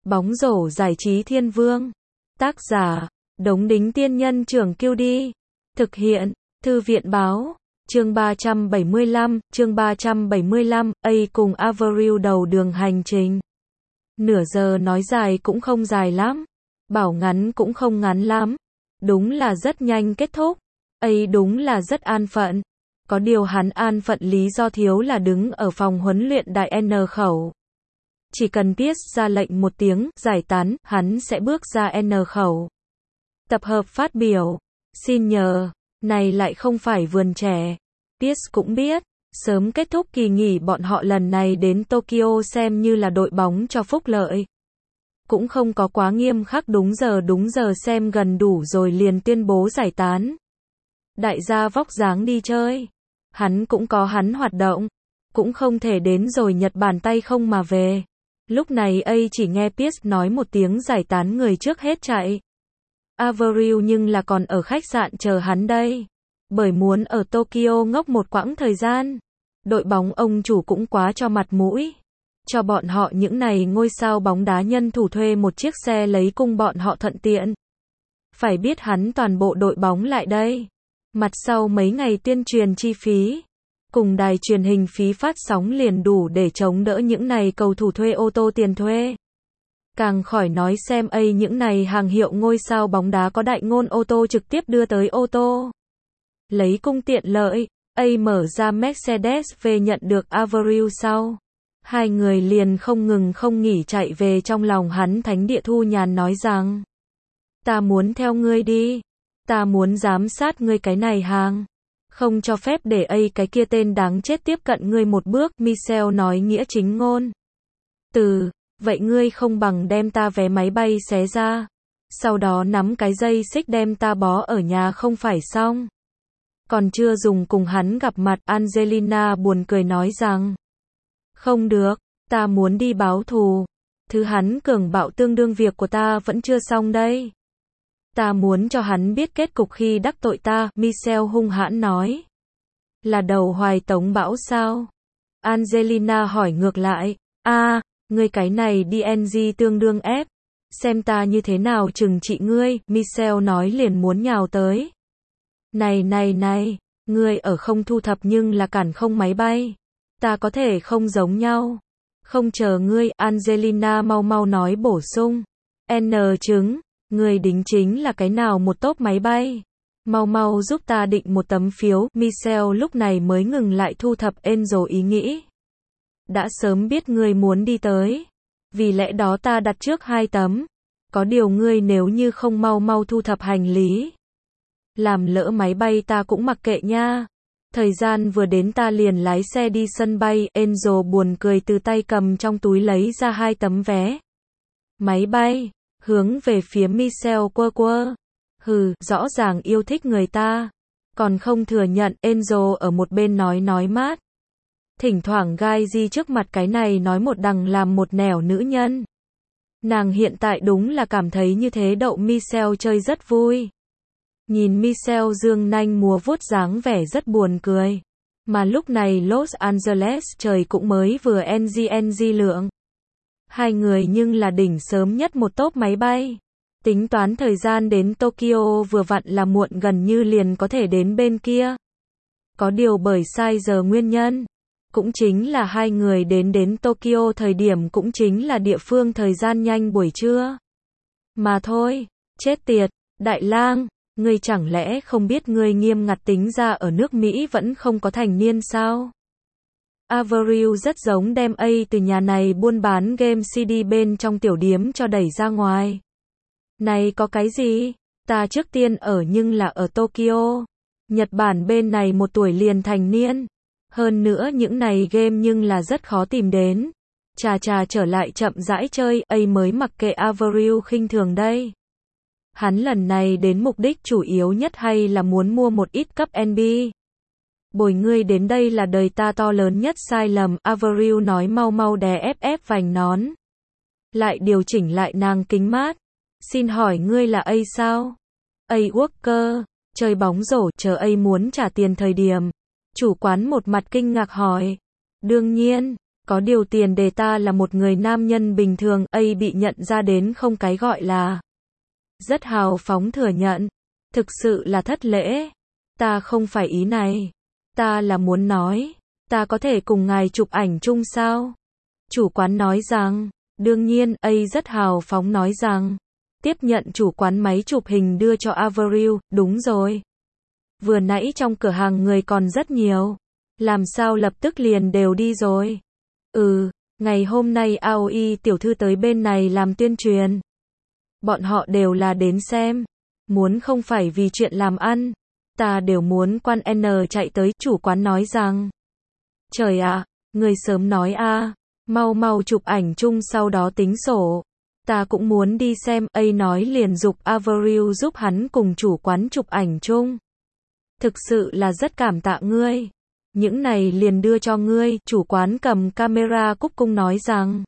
Bóng rổ giải trí thiên vương. Tác giả, Đống Đính Tiên Nhân Trưởng Kiêu Đi. Thực hiện, Thư viện Báo. Chương 375, A cùng Avril đầu đường hành trình. Nửa giờ nói dài cũng không dài lắm, bảo ngắn cũng không ngắn lắm. Đúng là rất nhanh kết thúc. A đúng là rất an phận. Có điều hắn an phận lý do thiếu là đứng ở phòng huấn luyện đại N khẩu. Chỉ cần Pierce ra lệnh một tiếng, giải tán, hắn sẽ bước ra N khẩu. Tập hợp phát biểu. Xin nhờ, này lại không phải vườn trẻ. Pierce cũng biết, sớm kết thúc kỳ nghỉ bọn họ lần này đến Tokyo xem như là đội bóng cho phúc lợi. Cũng không có quá nghiêm khắc đúng giờ xem gần đủ rồi liền tuyên bố giải tán. Đại gia vóc dáng đi chơi. Hắn cũng có hắn hoạt động. Cũng không thể đến rồi Nhật Bản tay không mà về. Lúc này A chỉ nghe Pierce nói một tiếng giải tán người trước hết chạy. Avril nhưng là còn ở khách sạn chờ hắn đây. Bởi muốn ở Tokyo ngốc một quãng thời gian. Đội bóng ông chủ cũng quá cho mặt mũi. Cho bọn họ những này ngôi sao bóng đá nhân thủ thuê một chiếc xe lấy cung bọn họ thuận tiện. Phải biết hắn toàn bộ đội bóng lại đây. Mặt sau mấy ngày tuyên truyền chi phí. Cùng đài truyền hình phí phát sóng liền đủ để chống đỡ những này cầu thủ thuê ô tô tiền thuê. Càng khỏi nói xem A những này hàng hiệu ngôi sao bóng đá có đại ngôn ô tô trực tiếp đưa tới ô tô. Lấy cung tiện lợi, A mở ra Mercedes về nhận được Avril sau. Hai người liền không ngừng không nghỉ chạy về trong lòng hắn thánh địa thu nhàn nói rằng. Ta muốn theo ngươi đi. Ta muốn giám sát ngươi cái này hàng. Không cho phép để A cái kia tên đáng chết tiếp cận ngươi một bước, Michelle nói nghĩa chính ngôn. Vậy ngươi không bằng đem ta vé máy bay xé ra. Sau đó nắm cái dây xích đem ta bó ở nhà không phải xong. Còn chưa dùng cùng hắn gặp mặt, Angelina buồn cười nói rằng. Không được, ta muốn đi báo thù. Thứ hắn cường bạo tương đương việc của ta vẫn chưa xong đây. Ta muốn cho hắn biết kết cục khi đắc tội ta, Michelle hung hãn nói. Là đầu hoài tống bão sao? Angelina hỏi ngược lại. Ngươi cái này DNG tương đương ép. Xem ta như thế nào trừng trị ngươi, Michelle nói liền muốn nhào tới. Này, ngươi ở không thu thập nhưng là cản không máy bay. Ta có thể không giống nhau. Không chờ ngươi, Angelina mau nói bổ sung. N chứng, ngươi đính chính là cái nào một tốp máy bay. Mau giúp ta định một tấm phiếu, Michelle lúc này mới ngừng lại thu thập Angel ý nghĩ. Đã sớm biết ngươi muốn đi tới. Vì lẽ đó ta đặt trước 2 tấm. Có điều ngươi nếu như không mau thu thập hành lý. Làm lỡ máy bay ta cũng mặc kệ nha. Thời gian vừa đến ta liền lái xe đi sân bay. Angel buồn cười từ tay cầm trong túi lấy ra 2 tấm vé máy bay, hướng về phía Michelle quơ. Rõ ràng yêu thích người ta. Còn không thừa nhận, Angel ở một bên nói mát. Thỉnh thoảng gai di trước mặt cái này nói một đằng làm một nẻo nữ nhân. Nàng hiện tại đúng là cảm thấy như thế đậu Michelle chơi rất vui. Nhìn Michelle dương nanh múa vuốt dáng vẻ rất buồn cười. Mà lúc này Los Angeles trời cũng mới vừa NG lượng. Hai người nhưng là đỉnh sớm nhất một tốp máy bay. Tính toán thời gian đến Tokyo vừa vặn là muộn gần như liền có thể đến bên kia. Có điều bởi sai giờ nguyên nhân. Cũng chính là hai người đến Tokyo thời điểm cũng chính là địa phương thời gian nhanh buổi trưa. Mà thôi, chết tiệt, đại lang, ngươi chẳng lẽ không biết ngươi nghiêm ngặt tính ra ở nước Mỹ vẫn không có thành niên sao? Avril rất giống đem A từ nhà này buôn bán game CD bên trong tiểu điếm cho đẩy ra ngoài. Này có cái gì? Ta trước tiên ở nhưng là ở Tokyo. Nhật Bản bên này 1 tuổi liền thành niên. Hơn nữa những này game nhưng là rất khó tìm đến. Chà trở lại chậm rãi chơi, A mới mặc kệ Avril khinh thường đây. Hắn lần này đến mục đích chủ yếu nhất hay là muốn mua một ít cấp NB. Bồi ngươi đến đây là đời ta to lớn nhất sai lầm, Avril nói mau đè ép vành nón. Lại điều chỉnh lại nàng kính mát. Xin hỏi ngươi là A sao? A Walker, chơi bóng rổ, chờ A muốn trả tiền thời điểm. Chủ quán một mặt kinh ngạc hỏi. Đương nhiên, Có điều tiền đề ta là một người nam nhân bình thường, ấy bị nhận ra đến không cái gọi là. Rất hào phóng thừa nhận. Thực sự là thất lễ. Ta không phải ý này. Ta là muốn nói, ta có thể cùng ngài chụp ảnh chung sao? Chủ quán nói rằng, đương nhiên, ấy rất hào phóng nói rằng, tiếp nhận chủ quán máy chụp hình đưa cho Avril, đúng rồi. Vừa nãy trong cửa hàng người còn rất nhiều. Làm sao lập tức liền đều đi rồi? Ngày hôm nay Aoi tiểu thư tới bên này làm tuyên truyền. Bọn họ đều là đến xem. Muốn không phải vì chuyện làm ăn. Ta đều muốn quan N chạy tới, chủ quán nói rằng. Trời ạ, người sớm nói a, mau mau chụp ảnh chung sau đó tính sổ. Ta cũng muốn đi xem, ấy nói liền giục Avril giúp hắn cùng chủ quán chụp ảnh chung. Thực sự là rất cảm tạ ngươi. Những này liền đưa cho ngươi, chủ quán cầm camera cúc cung nói rằng.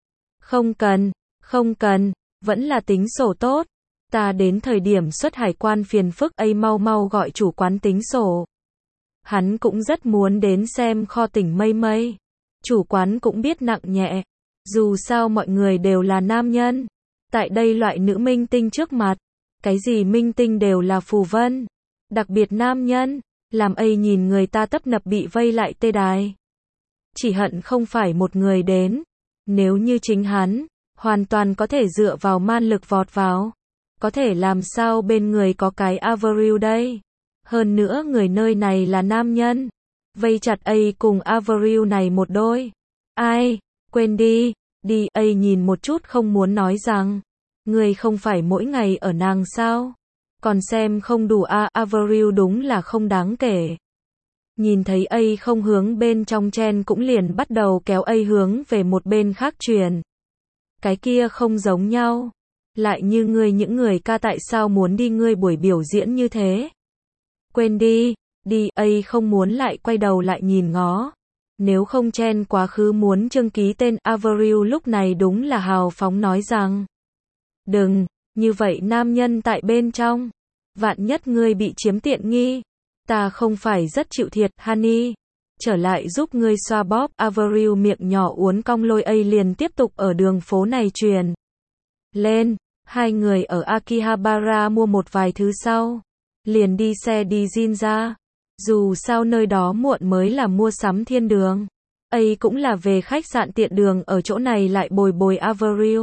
Không cần, vẫn là tính sổ tốt. Ta đến thời điểm xuất hải quan phiền phức, ấy mau mau gọi chủ quán tính sổ. Hắn cũng rất muốn đến xem kho tỉnh mây mây. Chủ quán cũng biết nặng nhẹ. Dù sao mọi người đều là nam nhân. Tại đây loại nữ minh tinh trước mặt. Cái gì minh tinh đều là phù vân. Đặc biệt nam nhân. Làm ấy nhìn người ta tấp nập bị vây lại tê đài. Chỉ hận không phải một người đến. Nếu như chính hắn, hoàn toàn có thể dựa vào man lực vọt vào. Có thể làm sao bên người có cái Avril đây. Hơn nữa người nơi này là nam nhân. Vây chặt ấy cùng Avril này một đôi. Ai, quên đi, ấy nhìn một chút không muốn nói rằng. Người không phải mỗi ngày ở nàng sao? Còn xem không đủ Avril đúng là không đáng kể. Nhìn thấy ấy không hướng bên trong chen cũng liền bắt đầu kéo ấy hướng về một bên khác truyền. Cái kia không giống nhau. Lại như ngươi những người ca tại sao muốn đi ngươi buổi biểu diễn như thế? Quên đi, ấy không muốn lại quay đầu lại nhìn ngó. Nếu không chen quá khứ muốn trương ký tên Avril lúc này đúng là hào phóng nói rằng. Đừng, như vậy nam nhân tại bên trong. Vạn nhất ngươi bị chiếm tiện nghi. Ta không phải rất chịu thiệt, honey. Trở lại giúp ngươi xoa bóp, Avril miệng nhỏ uốn cong lôi ấy liền tiếp tục ở đường phố này truyền. Lên, hai người ở Akihabara mua một vài thứ sau. Liền đi xe đi Jin ra. Dù sao nơi đó muộn mới là mua sắm thiên đường. Ấy cũng là về khách sạn tiện đường ở chỗ này lại bồi bồi Avril.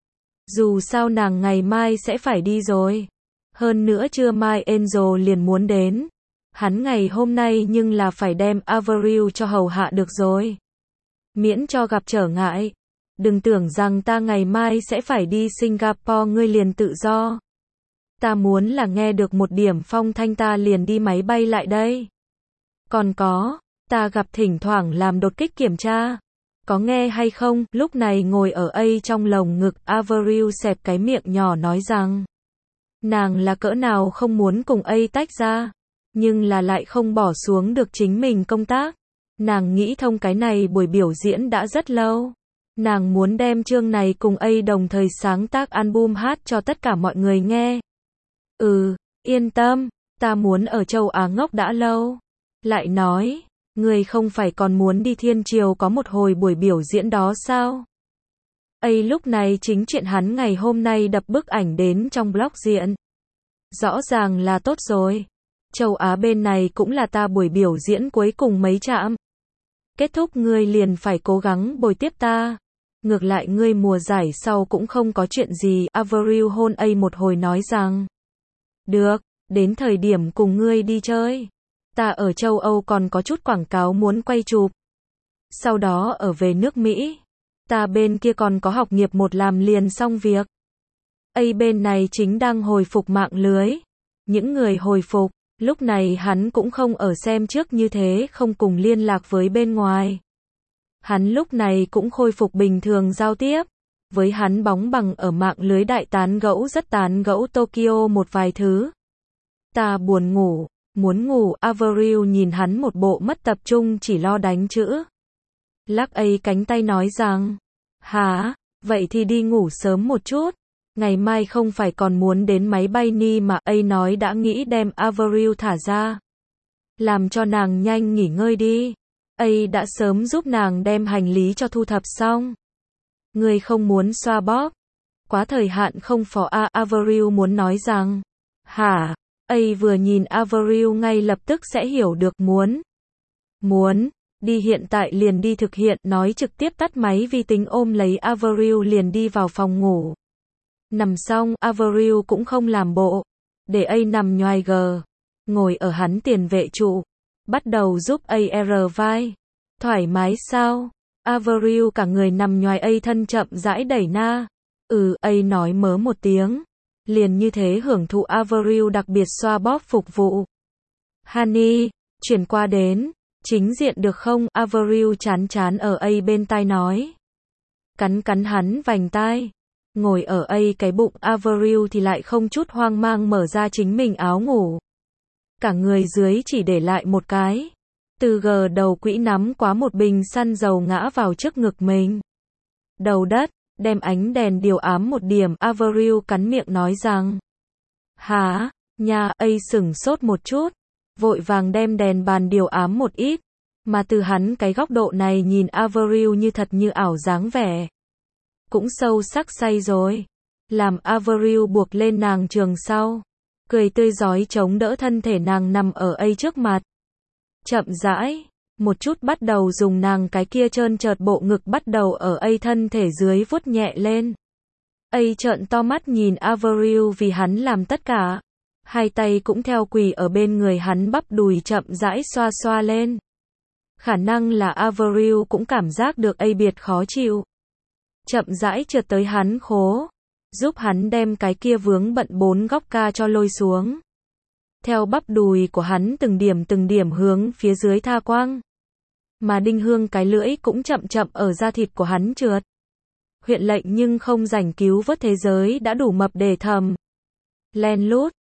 Dù sao nàng ngày mai sẽ phải đi rồi. Hơn nữa trưa mai Angel liền muốn đến. Hắn ngày hôm nay nhưng là phải đem Avril cho hầu hạ được rồi. Miễn cho gặp trở ngại. Đừng tưởng rằng ta ngày mai sẽ phải đi Singapore ngươi liền tự do. Ta muốn là nghe được một điểm phong thanh ta liền đi máy bay lại đây. Còn có, ta gặp thỉnh thoảng làm đột kích kiểm tra. Có nghe hay không? Lúc này ngồi ở ấy trong lồng ngực Avril xẹp cái miệng nhỏ nói rằng. Nàng là cỡ nào không muốn cùng ấy tách ra. Nhưng là lại không bỏ xuống được chính mình công tác. Nàng nghĩ thông cái này buổi biểu diễn đã rất lâu. Nàng muốn đem chương này cùng ấy đồng thời sáng tác album hát cho tất cả mọi người nghe. Yên tâm, ta muốn ở châu Á ngốc đã lâu. Lại nói, người không phải còn muốn đi Thiên Triều có một hồi buổi biểu diễn đó sao? Ấy lúc này chính chuyện hắn ngày hôm nay đập bức ảnh đến trong blog diện. Rõ ràng là tốt rồi. Châu Á bên này cũng là ta buổi biểu diễn cuối cùng mấy trạm. Kết thúc ngươi liền phải cố gắng bồi tiếp ta. Ngược lại ngươi mùa giải sau cũng không có chuyện gì. Avril hôn ấy một hồi nói rằng. Được, đến thời điểm cùng ngươi đi chơi. Ta ở châu Âu còn có chút quảng cáo muốn quay chụp. Sau đó ở về nước Mỹ. Ta bên kia còn có học nghiệp một làm liền xong việc. Ấy bên này chính đang hồi phục mạng lưới. Những người hồi phục, lúc này hắn cũng không ở xem trước như thế không cùng liên lạc với bên ngoài. Hắn lúc này cũng khôi phục bình thường giao tiếp. Với hắn bóng bằng ở mạng lưới đại tán gẫu rất tán gẫu Tokyo một vài thứ. Ta buồn ngủ, muốn ngủ. Avril nhìn hắn một bộ mất tập trung chỉ lo đánh chữ. Lắc ấy cánh tay nói rằng. Hả, vậy thì đi ngủ sớm một chút. Ngày mai không phải còn muốn đến máy bay ni mà ấy nói đã nghĩ đem Avril thả ra. Làm cho nàng nhanh nghỉ ngơi đi. Ấy đã sớm giúp nàng đem hành lý cho thu thập xong. Ngươi không muốn xoa bóp. Quá thời hạn không phó Avril muốn nói rằng. Hả? Ấy vừa nhìn Avril ngay lập tức sẽ hiểu được muốn. Đi hiện tại liền đi thực hiện, nói trực tiếp tắt máy vi tính ôm lấy Avril liền đi vào phòng ngủ. Nằm xong, Avril cũng không làm bộ. Để A nằm nhoài ngồi ở hắn tiền vệ trụ. Bắt đầu giúp AR vai. Thoải mái sao? Avril cả người nằm nhoài A thân chậm rãi đẩy na. A nói mớ một tiếng. Liền như thế hưởng thụ Avril đặc biệt xoa bóp phục vụ. Honey, chuyển qua đến. Chính diện được không? Avril chán ở A bên tai nói. Cắn hắn vành tai. Ngồi ở A cái bụng Avril thì lại không chút hoang mang mở ra chính mình áo ngủ. Cả người dưới chỉ để lại một cái. Từ đầu quỹ nắm quá một bình xăng dầu ngã vào trước ngực mình. Đầu đất, đem ánh đèn điều ám một điểm, Avril cắn miệng nói rằng. Hả? Nha, A sửng sốt một chút. Vội vàng đem đèn bàn điều ám một ít. Mà từ hắn cái góc độ này nhìn Avril như thật như ảo dáng vẻ. Cũng sâu sắc say rồi. Làm Avril buộc lên nàng trường sau. Cười tươi rói chống đỡ thân thể nàng nằm ở A trước mặt. Chậm rãi, một chút bắt đầu dùng nàng cái kia trơn trợt bộ ngực bắt đầu ở A thân thể dưới vuốt nhẹ lên. A trợn to mắt nhìn Avril vì hắn làm tất cả. Hai tay cũng theo quỳ ở bên người hắn bắp đùi chậm rãi xoa xoa lên. Khả năng là Avril cũng cảm giác được A biệt khó chịu. Chậm rãi trượt tới hắn khố. Giúp hắn đem cái kia vướng bận 4 góc ca cho lôi xuống. Theo bắp đùi của hắn từng điểm hướng phía dưới tha quang. Mà đinh hương cái lưỡi cũng chậm ở da thịt của hắn trượt. Huyện lệnh nhưng không rảnh cứu vớt thế giới đã đủ mập để thầm. Len lút,